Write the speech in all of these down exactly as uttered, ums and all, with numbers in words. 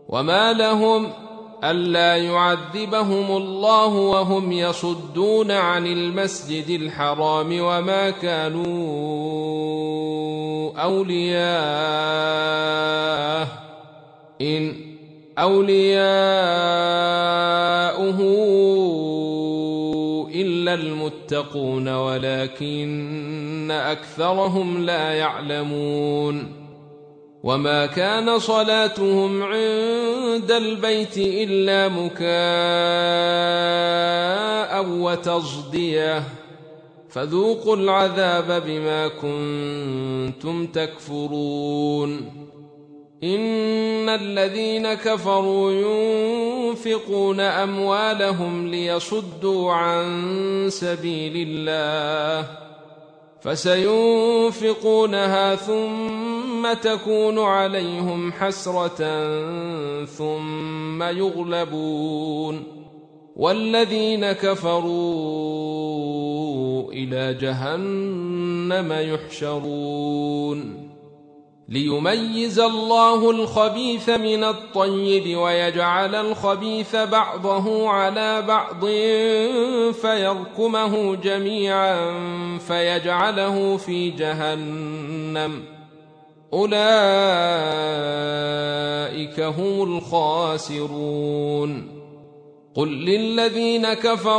وما لهم ألا يعذبهم الله وهم يصدون عن المسجد الحرام وما كانوا أولياءه إن أولياؤه إلا المتقون ولكن أكثرهم لا يعلمون وما كان صلاتهم عند البيت إلا مكاء وتصدية فذوقوا العذاب بما كنتم تكفرون إن الذين كفروا ينفقون أموالهم ليصدوا عن سبيل الله فسينفقونها ثم تكون عليهم حسرة ثم يغلبون والذين كفروا إلى جهنم يحشرون ليميز الله الخبيث من الطيب ويجعل الخبيث بعضه على بعض فيركمه جميعا فيجعله في جهنم أولئك هم الخاسرون قل للذين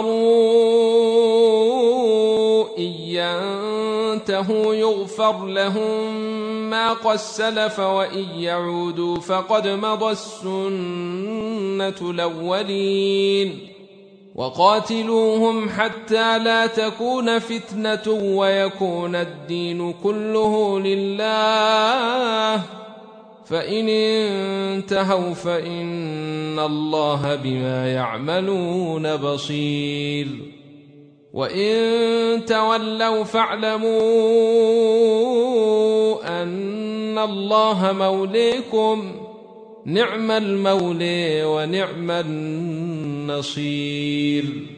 كفروا إن ينتهوا يغفر لهم ما قد سلف وإن يعودوا فقد مضى السنة الأولين وقاتلوهم حتى لا تكون فتنة ويكون الدين كله لله فإن انتهوا فإن الله بما يعملون بصير وإن تولوا فاعلموا أن الله موليكم نعم المولى ونعم النصير.